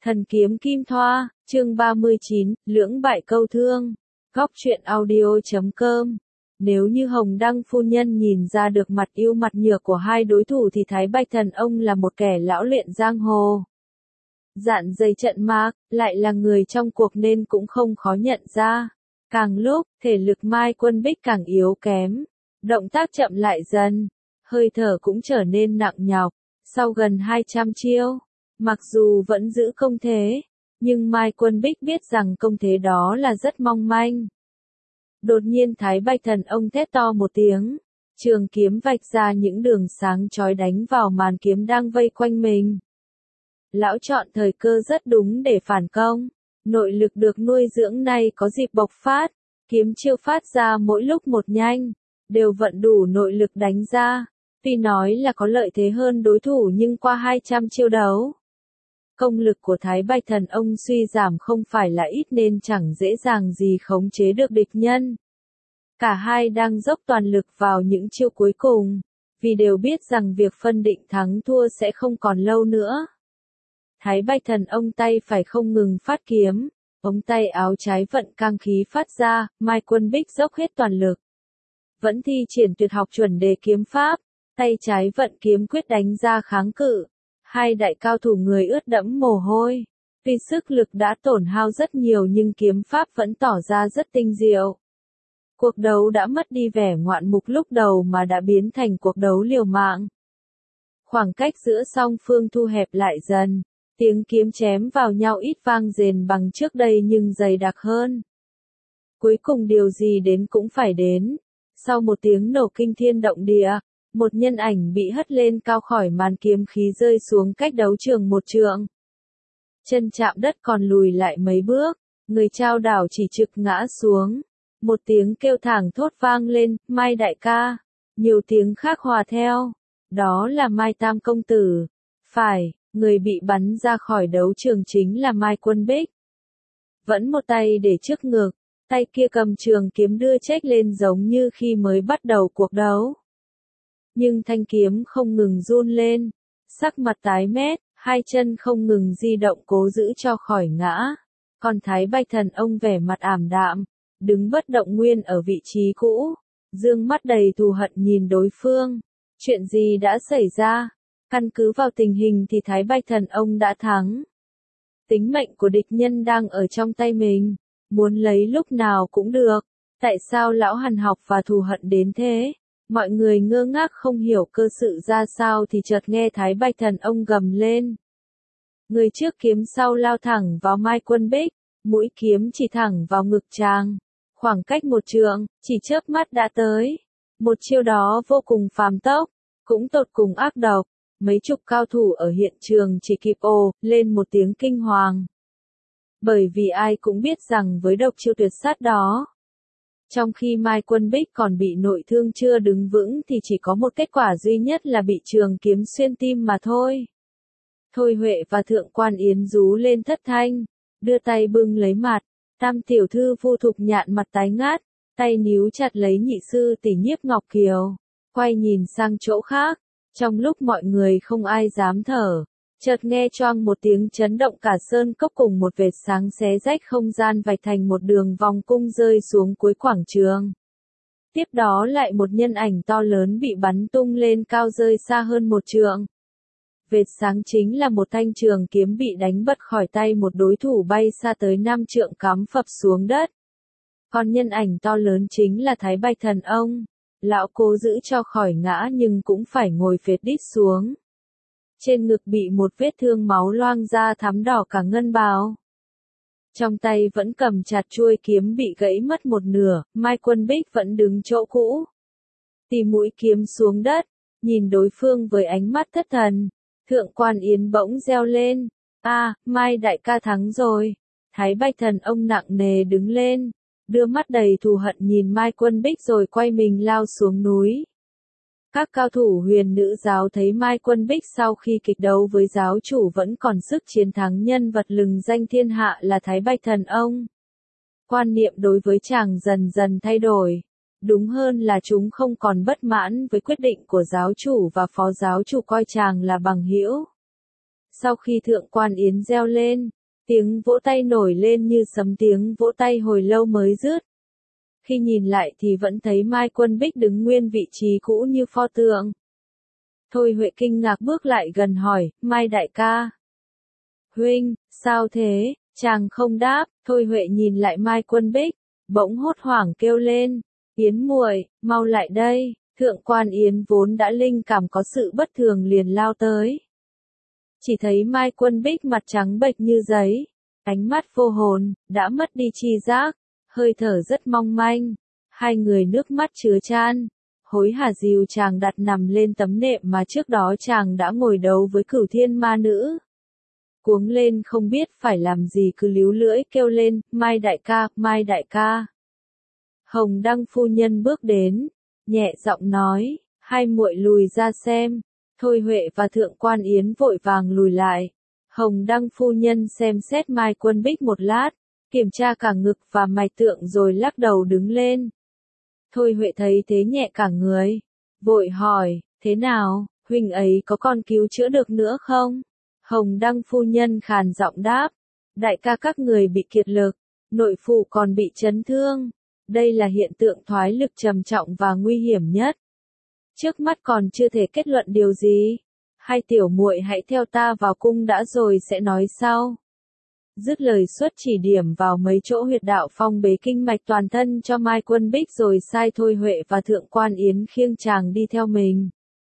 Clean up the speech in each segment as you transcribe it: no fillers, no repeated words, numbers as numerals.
Thần kiếm kim thoa, chương 39, lưỡng bại câu thương. Góc truyện audio.com. Nếu như Hồng Đăng phu nhân nhìn ra được mặt yêu mặt nhược của hai đối thủ thì Thái Bạch Thần ông là một kẻ lão luyện giang hồ. Dạn dày trận mạc, lại là người trong cuộc nên cũng không khó nhận ra. Càng lúc, thể lực Mai Quân Bích càng yếu kém. Động tác chậm lại dần. Hơi thở cũng trở nên nặng nhọc. Sau gần 200 chiêu. Mặc dù vẫn giữ công thế, nhưng Mai Quân Bích biết rằng công thế đó là rất mong manh. Đột nhiên Thái Bạch Thần ông thét to một tiếng, trường kiếm vạch ra những đường sáng chói đánh vào màn kiếm đang vây quanh mình. Lão chọn thời cơ rất đúng để phản công, nội lực được nuôi dưỡng nay có dịp bộc phát, kiếm chiêu phát ra mỗi lúc một nhanh, đều vận đủ nội lực đánh ra. Tuy nói là có lợi thế hơn đối thủ nhưng qua 200 chiêu đấu, công lực của Thái Bạch Thần ông suy giảm không phải là ít nên chẳng dễ dàng gì khống chế được địch nhân. Cả hai đang dốc toàn lực vào những chiêu cuối cùng, vì đều biết rằng việc phân định thắng thua sẽ không còn lâu nữa. Thái Bạch Thần ông tay phải không ngừng phát kiếm, ống tay áo trái vận cang khí phát ra, Mai Quân Bích dốc hết toàn lực. Vẫn thi triển tuyệt học chuẩn đề kiếm pháp, tay trái vận kiếm quyết đánh ra kháng cự. Hai đại cao thủ người ướt đẫm mồ hôi. Tuy sức lực đã tổn hao rất nhiều nhưng kiếm pháp vẫn tỏ ra rất tinh diệu. Cuộc đấu đã mất đi vẻ ngoạn mục lúc đầu mà đã biến thành cuộc đấu liều mạng. Khoảng cách giữa song phương thu hẹp lại dần. Tiếng kiếm chém vào nhau ít vang rền bằng trước đây nhưng dày đặc hơn. Cuối cùng điều gì đến cũng phải đến. Sau một tiếng nổ kinh thiên động địa, một nhân ảnh bị hất lên cao khỏi màn kiếm khí rơi xuống cách đấu trường một trượng. Chân chạm đất còn lùi lại mấy bước, người trao đảo chỉ trực ngã xuống. Một tiếng kêu thảng thốt vang lên, Mai đại ca. Nhiều tiếng khác hòa theo. Đó là Mai Tam công tử. Phải, người bị bắn ra khỏi đấu trường chính là Mai Quân Bích. Vẫn một tay để trước ngực, tay kia cầm trường kiếm đưa chếch lên giống như khi mới bắt đầu cuộc đấu. Nhưng thanh kiếm không ngừng run lên, sắc mặt tái mét, hai chân không ngừng di động cố giữ cho khỏi ngã. Còn Thái Bạch Thần ông vẻ mặt ảm đạm, đứng bất động nguyên ở vị trí cũ, dương mắt đầy thù hận nhìn đối phương. Chuyện gì đã xảy ra? Căn cứ vào tình hình thì Thái Bạch Thần ông đã thắng. Tính mệnh của địch nhân đang ở trong tay mình, muốn lấy lúc nào cũng được. Tại sao lão hằn học và thù hận đến thế? Mọi người ngơ ngác không hiểu cơ sự ra sao thì chợt nghe Thái Bạch Thần ông gầm lên. Người trước kiếm sau lao thẳng vào Mai Quân Bích, mũi kiếm chỉ thẳng vào ngực chàng. Khoảng cách một trượng, chỉ chớp mắt đã tới. Một chiêu đó vô cùng phàm tốc, cũng tột cùng ác độc. Mấy chục cao thủ ở hiện trường chỉ kịp ồ lên một tiếng kinh hoàng. Bởi vì ai cũng biết rằng với độc chiêu tuyệt sát đó, trong khi Mai Quân Bích còn bị nội thương chưa đứng vững thì chỉ có một kết quả duy nhất là bị trường kiếm xuyên tim mà thôi. Thôi Huệ và Thượng Quan Yến rú lên thất thanh, đưa tay bưng lấy mặt, Tam tiểu thư Vu Thục Nhạn mặt tái ngát, tay níu chặt lấy nhị sư tỷ Nhiếp Ngọc Kiều, quay nhìn sang chỗ khác. Trong lúc mọi người không ai dám thở, chợt nghe choang một tiếng chấn động cả sơn cốc cùng một vệt sáng xé rách không gian vạch thành một đường vòng cung rơi xuống cuối quảng trường. Tiếp đó lại một nhân ảnh to lớn bị bắn tung lên cao rơi xa hơn một trượng. Vệt sáng chính là một thanh trường kiếm bị đánh bật khỏi tay một đối thủ bay xa tới 5 trượng cắm phập xuống đất. Còn nhân ảnh to lớn chính là Thái Bạch Thần ông. Lão cố giữ cho khỏi ngã nhưng cũng phải ngồi phết đít xuống. Trên ngực bị một vết thương máu loang ra thắm đỏ cả ngân bào. Trong tay vẫn cầm chặt chuôi kiếm bị gãy mất một nửa, Mai Quân Bích vẫn đứng chỗ cũ. Tì mũi kiếm xuống đất, nhìn đối phương với ánh mắt thất thần. Thượng Quan Yến bỗng reo lên. Mai đại ca thắng rồi. Thái Bạch Thần ông nặng nề đứng lên, đưa mắt đầy thù hận nhìn Mai Quân Bích rồi quay mình lao xuống núi. Các cao thủ huyền nữ giáo thấy Mai Quân Bích sau khi kịch đấu với giáo chủ vẫn còn sức chiến thắng nhân vật lừng danh thiên hạ là Thái Bạch Thần ông. Quan niệm đối với chàng dần dần thay đổi. Đúng hơn là chúng không còn bất mãn với quyết định của giáo chủ và phó giáo chủ coi chàng là bằng hữu. Sau khi Thượng Quan Yến reo lên, tiếng vỗ tay nổi lên như sấm, tiếng vỗ tay hồi lâu mới dứt. Khi nhìn lại thì vẫn thấy Mai Quân Bích đứng nguyên vị trí cũ như pho tượng. Thôi Huệ kinh ngạc bước lại gần hỏi, Mai đại ca. Huynh, sao thế? Chàng không đáp. Thôi Huệ nhìn lại Mai Quân Bích, bỗng hốt hoảng kêu lên, Yến muội, mau lại đây. Thượng Quan Yến vốn đã linh cảm có sự bất thường liền lao tới. Chỉ thấy Mai Quân Bích mặt trắng bệch như giấy, ánh mắt vô hồn, đã mất đi tri giác, hơi thở rất mong manh, hai người nước mắt chứa chan, hối hả dìu chàng đặt nằm lên tấm nệm mà trước đó chàng đã ngồi đấu với Cửu Thiên Ma Nữ. Cuống lên không biết phải làm gì cứ líu lưỡi kêu lên, Mai đại ca, Mai đại ca. Hồng Đăng phu nhân bước đến, nhẹ giọng nói, hai muội lùi ra xem. Thôi Huệ và Thượng Quan Yến vội vàng lùi lại. Hồng Đăng phu nhân xem xét Mai Quân Bích một lát, kiểm tra cả ngực và mạch tượng rồi lắc đầu đứng lên. Thôi Huệ thấy thế nhẹ cả người, vội hỏi, thế nào, huynh ấy có còn cứu chữa được nữa không? Hồng Đăng phu nhân khàn giọng đáp, đại ca các người bị kiệt lực, nội phụ còn bị chấn thương. Đây là hiện tượng thoái lực trầm trọng và nguy hiểm nhất. Trước mắt còn chưa thể kết luận điều gì. Hai tiểu muội hãy theo ta vào cung đã rồi sẽ nói sau. Dứt lời xuất chỉ điểm vào mấy chỗ huyệt đạo phong bế kinh mạch toàn thân cho Mai Quân Bích rồi sai Thôi Huệ và Thượng Quan Yến khiêng chàng đi theo mình.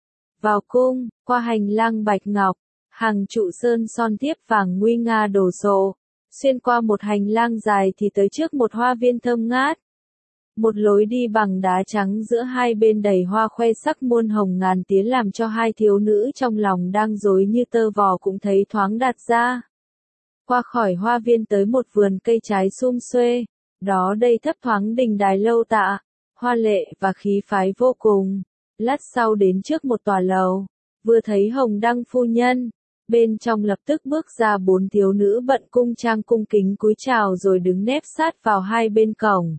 Vào cung, qua hành lang bạch ngọc, hàng trụ sơn son thiếp vàng nguy nga đổ sộ, xuyên qua một hành lang dài thì tới trước một hoa viên thơm ngát. Một lối đi bằng đá trắng giữa hai bên đầy hoa khoe sắc muôn hồng ngàn tía làm cho hai thiếu nữ trong lòng đang rối như tơ vò cũng thấy thoáng đạt ra. Qua khỏi hoa viên tới một vườn cây trái sum xuê, đó đây thấp thoáng đình đài lâu tạ, hoa lệ và khí phái vô cùng. Lát sau đến trước một tòa lầu, vừa thấy Hồng Đăng phu nhân, bên trong lập tức bước ra bốn thiếu nữ bận cung trang cung kính cúi chào rồi đứng nép sát vào hai bên cổng.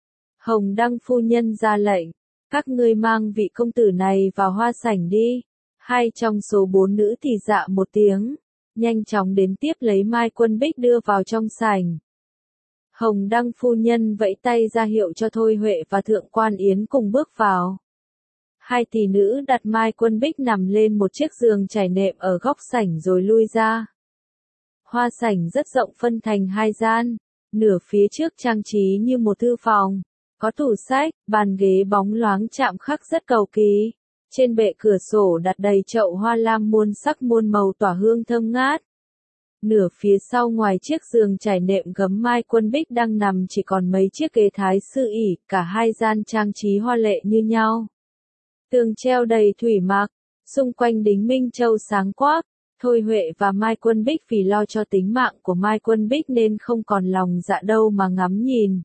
Hồng Đăng phu nhân ra lệnh, các ngươi mang vị công tử này vào hoa sảnh đi. Hai trong số bốn nữ thì dạ một tiếng, nhanh chóng đến tiếp lấy Mai Quân Bích đưa vào trong sảnh. Hồng Đăng phu nhân vẫy tay ra hiệu cho Thôi Huệ và Thượng Quan Yến cùng bước vào. Hai tỷ nữ đặt Mai Quân Bích nằm lên một chiếc giường trải nệm ở góc sảnh rồi lui ra. Hoa sảnh rất rộng phân thành hai gian, nửa phía trước trang trí như một thư phòng. Có tủ sách, bàn ghế bóng loáng chạm khắc rất cầu kỳ. Trên bệ cửa sổ đặt đầy chậu hoa lam muôn sắc muôn màu tỏa hương thơm ngát. Nửa phía sau ngoài chiếc giường trải nệm gấm Mai Quân Bích đang nằm chỉ còn mấy chiếc ghế thái sư ỷ, cả hai gian trang trí hoa lệ như nhau. Tường treo đầy thủy mặc, xung quanh đính minh châu sáng quắc. Thôi Huệ và Mai Quân Bích vì lo cho tính mạng của Mai Quân Bích nên không còn lòng dạ đâu mà ngắm nhìn.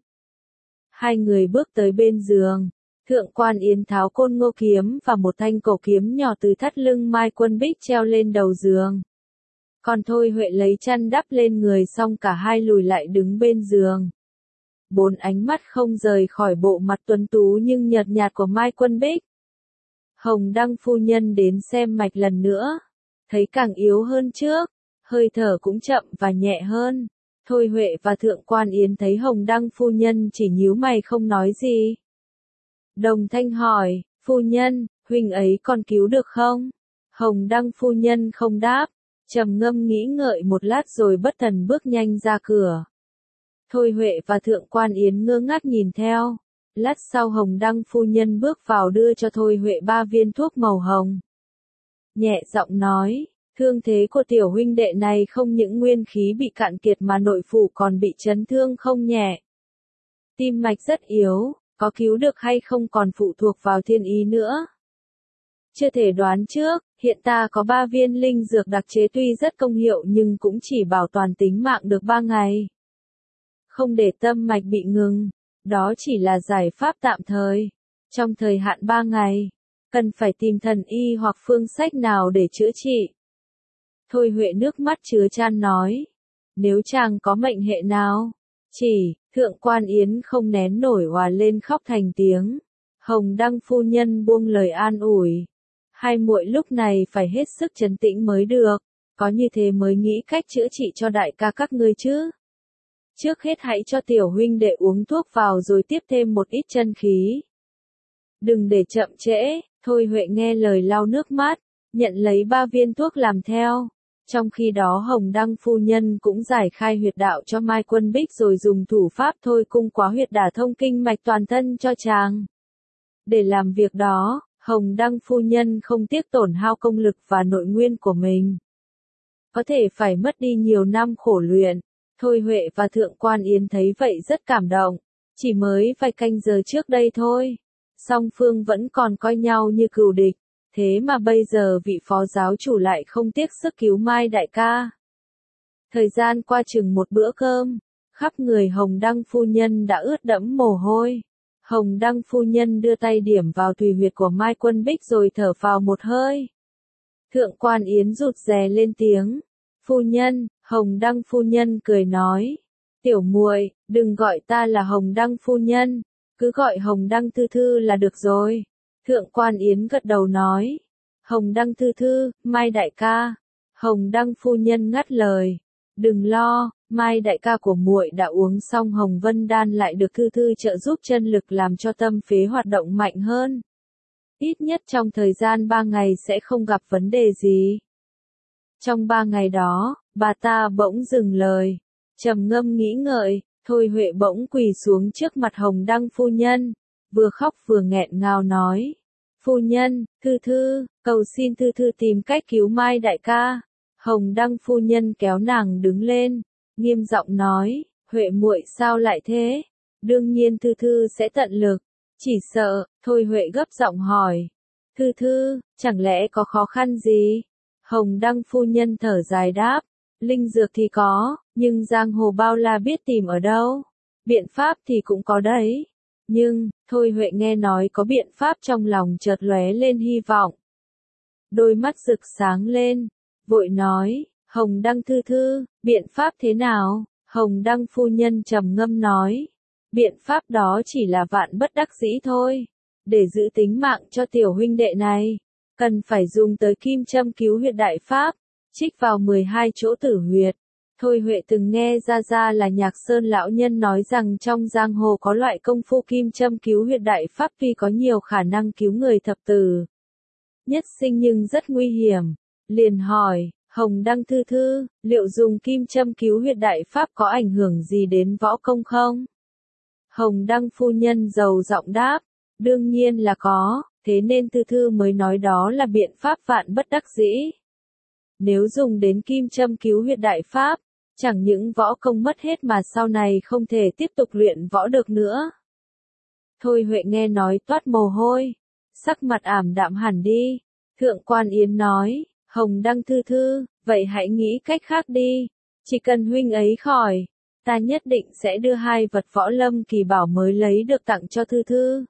Hai người bước tới bên giường, Thượng Quan Yến tháo côn ngô kiếm và một thanh cổ kiếm nhỏ từ thắt lưng Mai Quân Bích treo lên đầu giường. Còn Thôi Huệ lấy chăn đắp lên người xong cả hai lùi lại đứng bên giường. Bốn ánh mắt không rời khỏi bộ mặt tuấn tú nhưng nhợt nhạt của Mai Quân Bích. Hồng Đăng phu nhân đến xem mạch lần nữa, thấy càng yếu hơn trước, hơi thở cũng chậm và nhẹ hơn. Thôi Huệ và Thượng Quan Yến thấy Hồng Đăng phu nhân chỉ nhíu mày không nói gì. Đồng thanh hỏi, phu nhân, huynh ấy còn cứu được không? Hồng Đăng phu nhân không đáp, trầm ngâm nghĩ ngợi một lát rồi bất thần bước nhanh ra cửa. Thôi Huệ và Thượng Quan Yến ngơ ngác nhìn theo. Lát sau Hồng Đăng phu nhân bước vào đưa cho Thôi Huệ 3 viên thuốc màu hồng. Nhẹ giọng nói, thương thế của tiểu huynh đệ này không những nguyên khí bị cạn kiệt mà nội phủ còn bị chấn thương không nhẹ. Tim mạch rất yếu, có cứu được hay không còn phụ thuộc vào thiên ý nữa. Chưa thể đoán trước, hiện ta có 3 viên linh dược đặc chế tuy rất công hiệu nhưng cũng chỉ bảo toàn tính mạng được 3 ngày. Không để tâm mạch bị ngừng, đó chỉ là giải pháp tạm thời. Trong thời hạn 3 ngày, cần phải tìm thần y hoặc phương sách nào để chữa trị. Thôi Huệ nước mắt chứa chan nói, nếu chàng có mệnh hệ nào, Thượng Quan Yến không nén nổi òa lên khóc thành tiếng. Hồng Đăng phu nhân buông lời an ủi, hai muội lúc này phải hết sức trấn tĩnh mới được, có như thế mới nghĩ cách chữa trị cho đại ca các ngươi chứ. Trước hết hãy cho tiểu huynh đệ uống thuốc vào rồi tiếp thêm một ít chân khí. Đừng để chậm trễ, Thôi Huệ nghe lời lau nước mắt, nhận lấy 3 viên thuốc làm theo. Trong khi đó Hồng Đăng phu nhân cũng giải khai huyệt đạo cho Mai Quân Bích rồi dùng thủ pháp thôi cung quá huyệt đả thông kinh mạch toàn thân cho chàng. Để làm việc đó, Hồng Đăng phu nhân không tiếc tổn hao công lực và nội nguyên của mình. Có thể phải mất đi nhiều năm khổ luyện. Thôi Huệ và Thượng Quan Yến thấy vậy rất cảm động. Chỉ mới vài canh giờ trước đây thôi. Song phương vẫn còn coi nhau như cừu địch. Thế mà bây giờ vị phó giáo chủ lại không tiếc sức cứu Mai đại ca. Thời gian qua chừng một bữa cơm, khắp người Hồng Đăng phu nhân đã ướt đẫm mồ hôi. Hồng Đăng phu nhân đưa tay điểm vào thùy huyệt của Mai Quân Bích rồi thở phào một hơi. Thượng Quan Yến rụt rè lên tiếng. Phu nhân, Hồng Đăng phu nhân cười nói. Tiểu muội, đừng gọi ta là Hồng Đăng phu nhân, cứ gọi Hồng Đăng thư thư là được rồi. Thượng Quan Yến gật đầu nói. Hồng Đăng thư thư, Mai đại ca. Hồng Đăng phu nhân ngắt lời. Đừng lo, Mai đại ca của muội đã uống xong Hồng Vân đan lại được thư thư trợ giúp chân lực làm cho tâm phế hoạt động mạnh hơn. Ít nhất trong thời gian 3 ngày sẽ không gặp vấn đề gì. Trong 3 ngày đó, bà ta bỗng dừng lời, trầm ngâm nghĩ ngợi, Thôi Huệ bỗng quỳ xuống trước mặt Hồng Đăng phu nhân, vừa khóc vừa nghẹn ngào nói. Phu nhân, thư thư, cầu xin thư thư tìm cách cứu Mai đại ca. Hồng Đăng phu nhân kéo nàng đứng lên, nghiêm giọng nói, Huệ muội sao lại thế? Đương nhiên thư thư sẽ tận lực, chỉ sợ, Thôi Huệ gấp giọng hỏi. Thư thư, chẳng lẽ có khó khăn gì? Hồng Đăng phu nhân thở dài đáp, linh dược thì có, nhưng giang hồ bao la biết tìm ở đâu. Biện pháp thì cũng có đấy. Nhưng, Thôi Huệ nghe nói có biện pháp trong lòng chợt lóe lên hy vọng. Đôi mắt rực sáng lên, vội nói, Hồng Đăng thư thư, biện pháp thế nào? Hồng Đăng phu nhân trầm ngâm nói, biện pháp đó chỉ là vạn bất đắc dĩ thôi. Để giữ tính mạng cho tiểu huynh đệ này, cần phải dùng tới kim châm cứu huyệt đại pháp, trích vào 12 chỗ tử huyệt. Thôi Huệ từng nghe ra là Nhạc Sơn lão nhân nói rằng trong giang hồ có loại công phu kim châm cứu huyệt đại pháp vì có nhiều khả năng cứu người thập tử nhất sinh nhưng rất nguy hiểm. Liền hỏi, Hồng Đăng thư thư, liệu dùng kim châm cứu huyệt đại pháp có ảnh hưởng gì đến võ công không? Hồng Đăng phu nhân dầu giọng đáp, đương nhiên là có, thế nên thư thư mới nói đó là biện pháp vạn bất đắc dĩ. Nếu dùng đến kim châm cứu huyệt đại pháp, chẳng những võ công mất hết mà sau này không thể tiếp tục luyện võ được nữa. Thôi Huệ nghe nói toát mồ hôi, sắc mặt ảm đạm hẳn đi. Thượng Quan Yến nói, Hồng Đăng thư thư, vậy hãy nghĩ cách khác đi. Chỉ cần huynh ấy khỏi, ta nhất định sẽ đưa 2 vật võ lâm kỳ bảo mới lấy được tặng cho thư thư.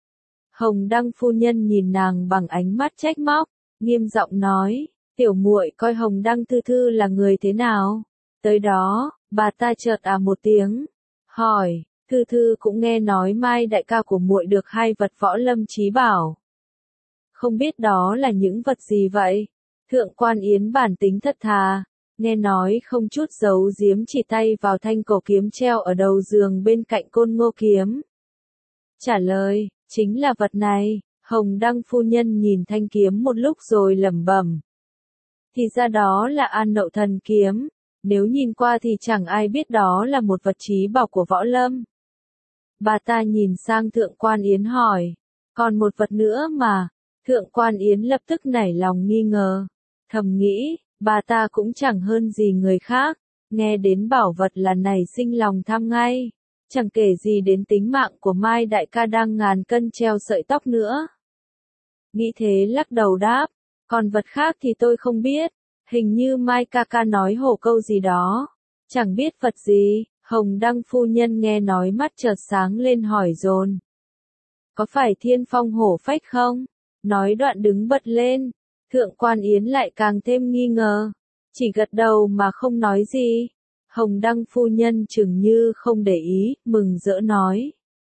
Hồng Đăng phu nhân nhìn nàng bằng ánh mắt trách móc, nghiêm giọng nói, tiểu muội coi Hồng Đăng thư thư là người thế nào? Tới đó, bà ta chợt một tiếng, hỏi, thư thư cũng nghe nói Mai đại ca của muội được 2 vật võ lâm chí bảo. Không biết đó là những vật gì vậy? Thượng Quan Yến bản tính thật thà, nghe nói không chút giấu giếm chỉ tay vào thanh cổ kiếm treo ở đầu giường bên cạnh Côn Ngô kiếm. Trả lời, chính là vật này. Hồng Đăng phu nhân nhìn thanh kiếm một lúc rồi lẩm bẩm. Thì ra đó là An Nậu Thần kiếm, nếu nhìn qua thì chẳng ai biết đó là một vật chí bảo của võ lâm. Bà ta nhìn sang Thượng Quan Yến hỏi, còn một vật nữa mà? Thượng Quan Yến lập tức nảy lòng nghi ngờ, thầm nghĩ, bà ta cũng chẳng hơn gì người khác, nghe đến bảo vật là nảy sinh lòng tham ngay, chẳng kể gì đến tính mạng của Mai đại ca đang ngàn cân treo sợi tóc nữa. Nghĩ thế lắc đầu đáp, còn vật khác thì tôi không biết, hình như Mai ca ca nói hổ câu gì đó, chẳng biết vật gì. Hồng Đăng phu nhân nghe nói mắt chợt sáng lên hỏi dồn, có phải Thiên Phong hổ phách không? Nói đoạn đứng bật lên. Thượng Quan Yến lại càng thêm nghi ngờ, chỉ gật đầu mà không nói gì. Hồng Đăng phu nhân chừng như không để ý, mừng rỡ nói,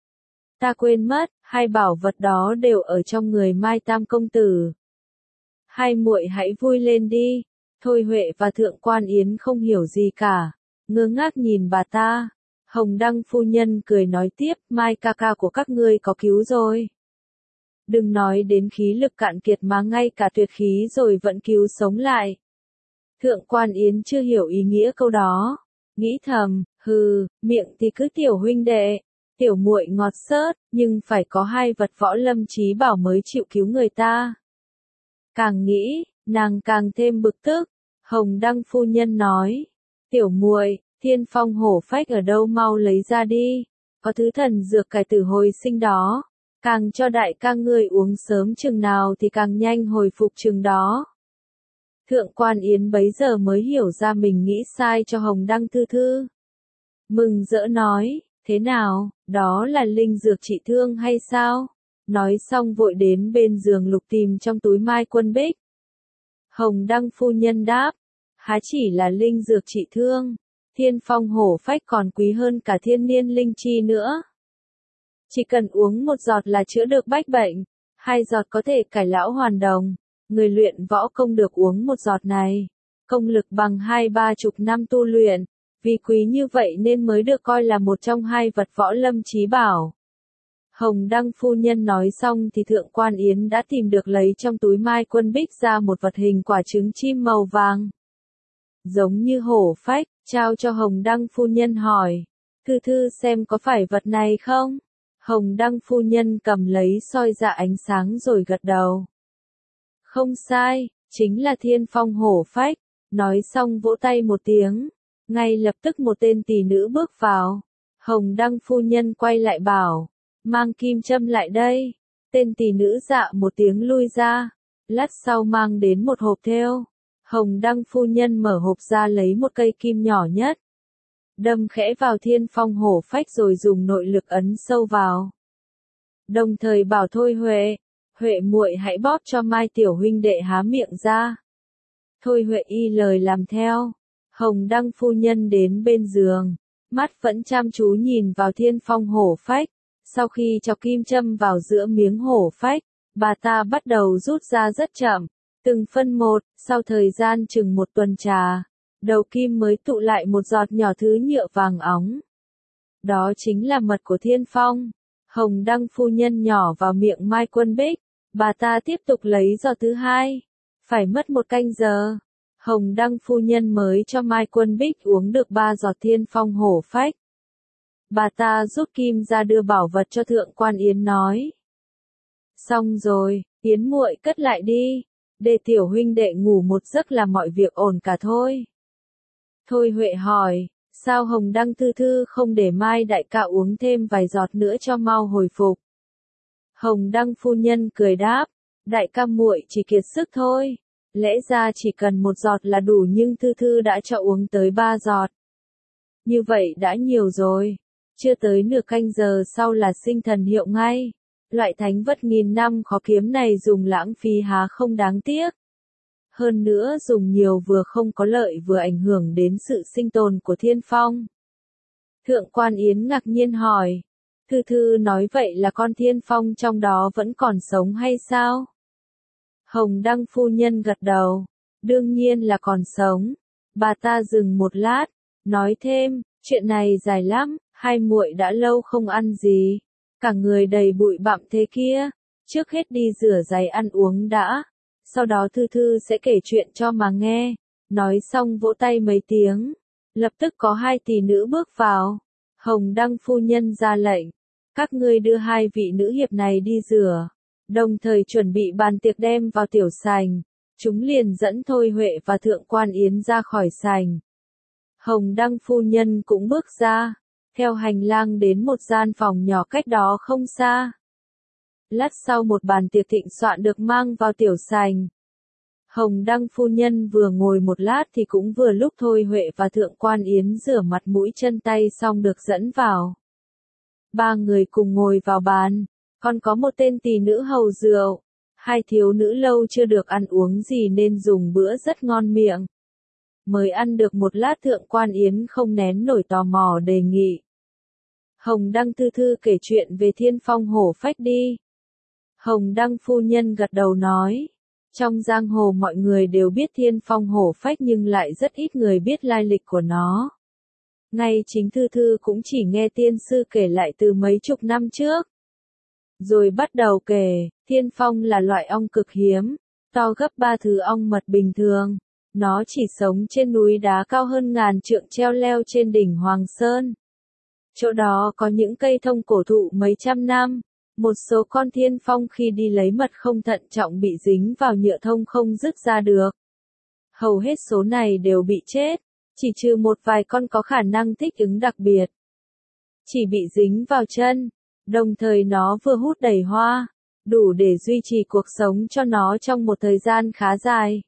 ta quên mất, 2 bảo vật đó đều ở trong người Mai Tam công tử. Hai muội hãy vui lên đi, Thôi Huệ và Thượng Quan Yến không hiểu gì cả, ngơ ngác nhìn bà ta. Hồng Đăng phu nhân cười nói tiếp, Mai ca ca của các ngươi có cứu rồi. Đừng nói đến khí lực cạn kiệt mà ngay cả tuyệt khí rồi vẫn cứu sống lại. Thượng Quan Yến chưa hiểu ý nghĩa câu đó, nghĩ thầm, hừ, miệng thì cứ tiểu huynh đệ, tiểu muội ngọt xớt, nhưng phải có hai vật võ lâm chí bảo mới chịu cứu người ta. Càng nghĩ, nàng càng thêm bực tức. Hồng Đăng phu nhân nói, tiểu muội, Thiên Phong hổ phách ở đâu mau lấy ra đi, có thứ thần dược cải tử hồi sinh đó, càng cho đại ca ngươi uống sớm chừng nào thì càng nhanh hồi phục chừng đó. Thượng Quan Yến bấy giờ mới hiểu ra mình nghĩ sai cho Hồng Đăng thư thư. Mừng rỡ nói, thế nào, đó là linh dược trị thương hay sao? Nói xong vội đến bên giường lục tìm trong túi Mai Quân Bích. Hồng Đăng phu nhân đáp, há chỉ là linh dược trị thương, Thiên Phong hổ phách còn quý hơn cả thiên niên linh chi nữa. Chỉ cần uống một giọt là chữa được bách bệnh, 2 giọt có thể cải lão hoàn đồng. Người luyện võ công được uống một giọt này, công lực bằng 20-30 năm tu luyện, vì quý như vậy nên mới được coi là một trong 2 vật võ lâm chí bảo. Hồng Đăng phu nhân nói xong thì Thượng Quan Yến đã tìm được lấy trong túi Mai Quân Bích ra một vật hình quả trứng chim màu vàng, giống như hổ phách, trao cho Hồng Đăng phu nhân hỏi, thư thư xem có phải vật này không? Hồng Đăng phu nhân cầm lấy soi ra ánh sáng rồi gật đầu. Không sai, chính là Thiên Phong hổ phách. Nói xong vỗ tay một tiếng, ngay lập tức một tên tỷ nữ bước vào. Hồng Đăng phu nhân quay lại bảo, mang kim châm lại đây. Tên tỷ nữ dạ một tiếng lui ra, lát sau mang đến một hộp thêu. Hồng Đăng phu nhân mở hộp ra lấy một cây kim nhỏ nhất, đâm khẽ vào Thiên Phong hổ phách rồi dùng nội lực ấn sâu vào. Đồng thời bảo Thôi Huệ, Huệ muội hãy bóp cho Mai tiểu huynh đệ há miệng ra. Thôi Huệ y lời làm theo. Hồng Đăng phu nhân đến bên giường, mắt vẫn chăm chú nhìn vào Thiên Phong hổ phách. Sau khi cho kim châm vào giữa miếng hổ phách, bà ta bắt đầu rút ra rất chậm, từng phân một. Sau thời gian chừng 1 tuần trà, đầu kim mới tụ lại một giọt nhỏ thứ nhựa vàng óng. Đó chính là mật của Thiên Phong. Hồng Đăng phu nhân nhỏ vào miệng Mai Quân Bích, bà ta tiếp tục lấy giọt thứ 2. Phải mất 1 canh giờ, Hồng Đăng phu nhân mới cho Mai Quân Bích uống được 3 giọt Thiên Phong hổ phách. Bà ta rút kim ra đưa bảo vật cho Thượng Quan Yến nói. Xong rồi, Yến muội cất lại đi, để tiểu huynh đệ ngủ một giấc là mọi việc ổn cả thôi. Thôi Huệ hỏi, sao Hồng Đăng thư thư không để Mai đại ca uống thêm vài giọt nữa cho mau hồi phục? Hồng Đăng phu nhân cười đáp, đại ca muội chỉ kiệt sức thôi, lẽ ra chỉ cần 1 giọt là đủ nhưng thư thư đã cho uống tới 3 giọt. Như vậy đã nhiều rồi, chưa tới nửa canh giờ sau là sinh thần hiệu ngay. Loại thánh vật nghìn năm khó kiếm này dùng lãng phí há không đáng tiếc. Hơn nữa dùng nhiều vừa không có lợi vừa ảnh hưởng đến sự sinh tồn của Thiên Phong. Thượng Quan Yến ngạc nhiên hỏi, thư thư nói vậy là con Thiên Phong trong đó vẫn còn sống hay sao? Hồng Đăng phu nhân gật đầu, đương nhiên là còn sống. Bà ta dừng một lát, nói thêm, chuyện này dài lắm, hai muội đã lâu không ăn gì, cả người đầy bụi bặm thế kia, trước hết đi rửa giày ăn uống đã, sau đó thư thư sẽ kể chuyện cho mà nghe. Nói xong vỗ tay mấy tiếng, lập tức có 2 tỷ nữ bước vào. Hồng Đăng phu nhân ra lệnh, các ngươi đưa 2 vị nữ hiệp này đi rửa, đồng thời chuẩn bị bàn tiệc đem vào tiểu sành. Chúng liền dẫn Thôi Huệ và Thượng Quan Yến ra khỏi sành. Hồng Đăng phu nhân cũng bước ra, theo hành lang đến một gian phòng nhỏ cách đó không xa. Lát sau một bàn tiệc thịnh soạn được mang vào tiểu sành. Hồng Đăng phu nhân vừa ngồi một lát thì cũng vừa lúc Thôi Huệ và Thượng Quan Yến rửa mặt mũi chân tay xong được dẫn vào. 3 người cùng ngồi vào bàn, còn có một tên tỷ nữ hầu rượu. 2 thiếu nữ lâu chưa được ăn uống gì nên dùng bữa rất ngon miệng. Mới ăn được một lát Thượng Quan Yến không nén nổi tò mò đề nghị. Hồng Đăng thư thư kể chuyện về Thiên Phong hổ phách đi. Hồng Đăng phu nhân gật đầu nói, Trong giang hồ mọi người đều biết Thiên Phong hổ phách nhưng lại rất ít người biết lai lịch của nó. Ngay chính Thư Thư cũng chỉ nghe tiên sư kể lại từ mấy chục năm trước. Rồi bắt đầu kể, Thiên Phong là loại ong cực hiếm, to gấp 3 thứ ong mật bình thường. Nó chỉ sống trên núi đá cao hơn ngàn trượng treo leo trên đỉnh Hoàng Sơn. Chỗ đó có những cây thông cổ thụ mấy trăm năm. Một số con thiên phong khi đi lấy mật không thận trọng bị dính vào nhựa thông không dứt ra được. Hầu hết số này đều bị chết, chỉ trừ một vài con có khả năng thích ứng đặc biệt. Chỉ bị dính vào chân, đồng thời nó vừa hút đầy hoa, đủ để duy trì cuộc sống cho nó trong một thời gian khá dài.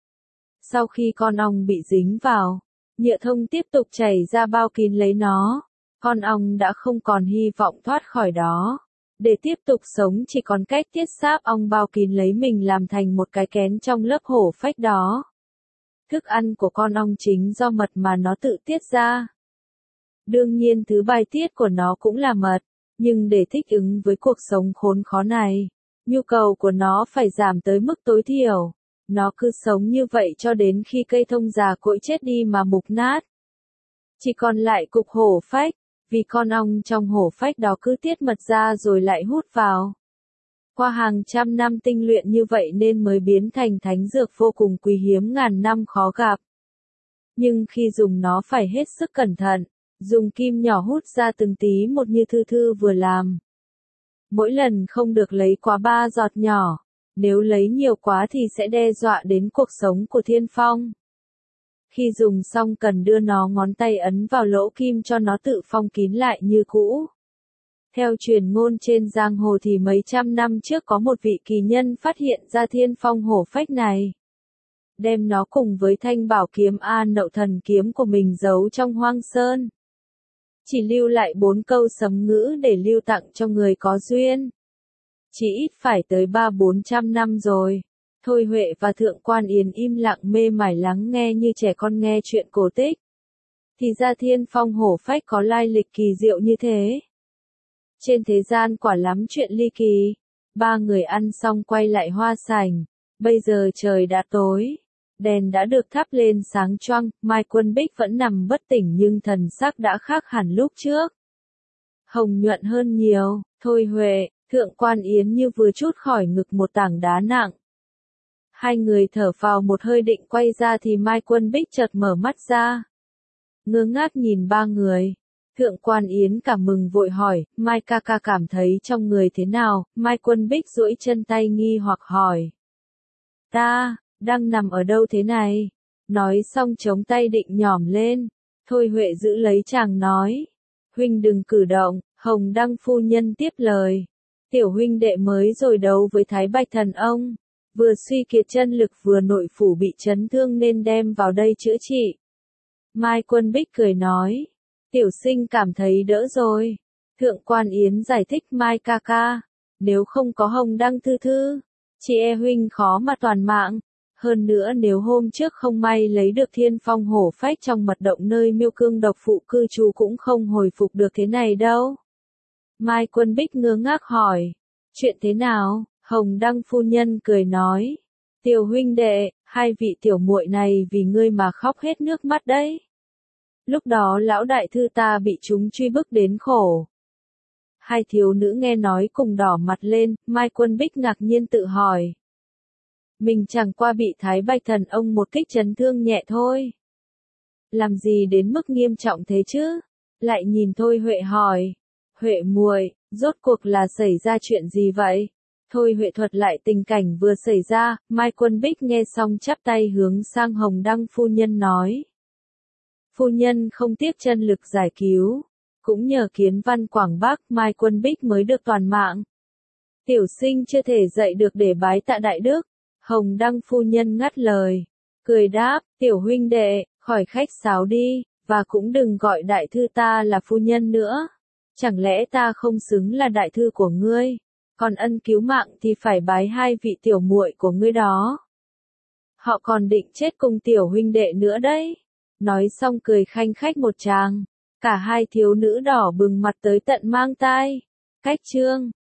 Sau khi con ong bị dính vào, nhựa thông tiếp tục chảy ra bao kín lấy nó, con ong đã không còn hy vọng thoát khỏi đó. Để tiếp tục sống chỉ còn cách tiết sáp ong bao kín lấy mình làm thành một cái kén trong lớp hổ phách đó. Thức ăn của con ong chính do mật mà nó tự tiết ra. Đương nhiên thứ bài tiết của nó cũng là mật, nhưng để thích ứng với cuộc sống khốn khó này, nhu cầu của nó phải giảm tới mức tối thiểu. Nó cứ sống như vậy cho đến khi cây thông già cỗi chết đi mà mục nát. Chỉ còn lại cục hổ phách, vì con ong trong hổ phách đó cứ tiết mật ra rồi lại hút vào. Qua hàng trăm năm tinh luyện như vậy nên mới biến thành thánh dược vô cùng quý hiếm ngàn năm khó gặp. Nhưng khi dùng nó phải hết sức cẩn thận, dùng kim nhỏ hút ra từng tí một như Thư Thư vừa làm. Mỗi lần không được lấy quá 3 giọt nhỏ, nếu lấy nhiều quá thì sẽ đe dọa đến cuộc sống của Thiên Phong. Khi dùng xong cần đưa nó ngón tay ấn vào lỗ kim cho nó tự phong kín lại như cũ. Theo truyền ngôn trên giang hồ thì mấy trăm năm trước có một vị kỳ nhân phát hiện ra Thiên Phong hổ phách này. Đem nó cùng với thanh bảo kiếm A Nậu thần kiếm của mình giấu trong hoang sơn. Chỉ lưu lại 4 câu sấm ngữ để lưu tặng cho người có duyên. Chỉ ít phải tới 300-400 năm rồi. Thôi Huệ và Thượng Quan Yến im lặng mê mải lắng nghe như trẻ con nghe chuyện cổ tích. Thì ra Thiên Phong hổ phách có lai lịch kỳ diệu như thế. Trên thế gian quả lắm chuyện ly kỳ. 3 người ăn xong quay lại hoa sảnh. Bây giờ trời đã tối. Đèn đã được thắp lên sáng choang. Mai Quân Bích vẫn nằm bất tỉnh nhưng thần sắc đã khác hẳn lúc trước. Hồng nhuận hơn nhiều. Thôi Huệ, Thượng Quan Yến như vừa trút khỏi ngực một tảng đá nặng. Hai người thở phào một hơi định quay ra thì Mai Quân Bích chợt mở mắt ra. Ngơ ngác nhìn 3 người. Thượng Quan Yến cảm mừng vội hỏi, Mai ca ca cảm thấy trong người thế nào? Mai Quân Bích duỗi chân tay nghi hoặc hỏi. Ta, đang nằm ở đâu thế này? Nói xong chống tay định nhỏm lên. Thôi Huệ giữ lấy chàng nói. Huynh đừng cử động, Hồng Đăng phu nhân tiếp lời. Tiểu huynh đệ mới rồi đấu với Thái Bạch Thần ông. Vừa suy kiệt chân lực vừa nội phủ bị chấn thương nên đem vào đây chữa trị. Mai Quân Bích cười nói. Tiểu sinh cảm thấy đỡ rồi. Thượng Quan Yến giải thích Mai ca ca. Nếu không có Hồng Đăng thư thư, chị e huynh khó mà toàn mạng. Hơn nữa nếu hôm trước không may lấy được Thiên Phong hổ phách trong mật động nơi Miêu Cương độc phụ cư trú cũng không hồi phục được thế này đâu. Mai Quân Bích ngơ ngác hỏi. Chuyện thế nào? Hồng Đăng phu nhân cười nói. Tiểu huynh đệ, hai vị tiểu muội này vì ngươi mà khóc hết nước mắt đấy. Lúc đó lão đại thư ta bị chúng truy bức đến khổ. Hai thiếu nữ nghe nói cùng đỏ mặt lên, Mai Quân Bích ngạc nhiên tự hỏi. Mình chẳng qua bị Thái Bạch Thần ông một kích chấn thương nhẹ thôi. Làm gì đến mức nghiêm trọng thế chứ? Lại nhìn Thôi Huệ hỏi. Huệ muội, rốt cuộc là xảy ra chuyện gì vậy? Thôi Huệ thuật lại tình cảnh vừa xảy ra, Mai Quân Bích nghe xong chắp tay hướng sang Hồng Đăng phu nhân nói. Phu nhân không tiếc chân lực giải cứu, cũng nhờ kiến văn Quảng Bắc Mai Quân Bích mới được toàn mạng. Tiểu sinh chưa thể dậy được để bái tạ đại đức. Hồng Đăng phu nhân ngắt lời, cười đáp, tiểu huynh đệ, khỏi khách sáo đi, và cũng đừng gọi đại thư ta là phu nhân nữa. Chẳng lẽ ta không xứng là đại thư của ngươi? Còn ân cứu mạng thì phải bái hai vị tiểu muội của ngươi đó. Họ còn định chết cùng tiểu huynh đệ nữa đấy. Nói xong cười khanh khách một tràng. Cả hai thiếu nữ đỏ bừng mặt tới tận mang tai. Cách chương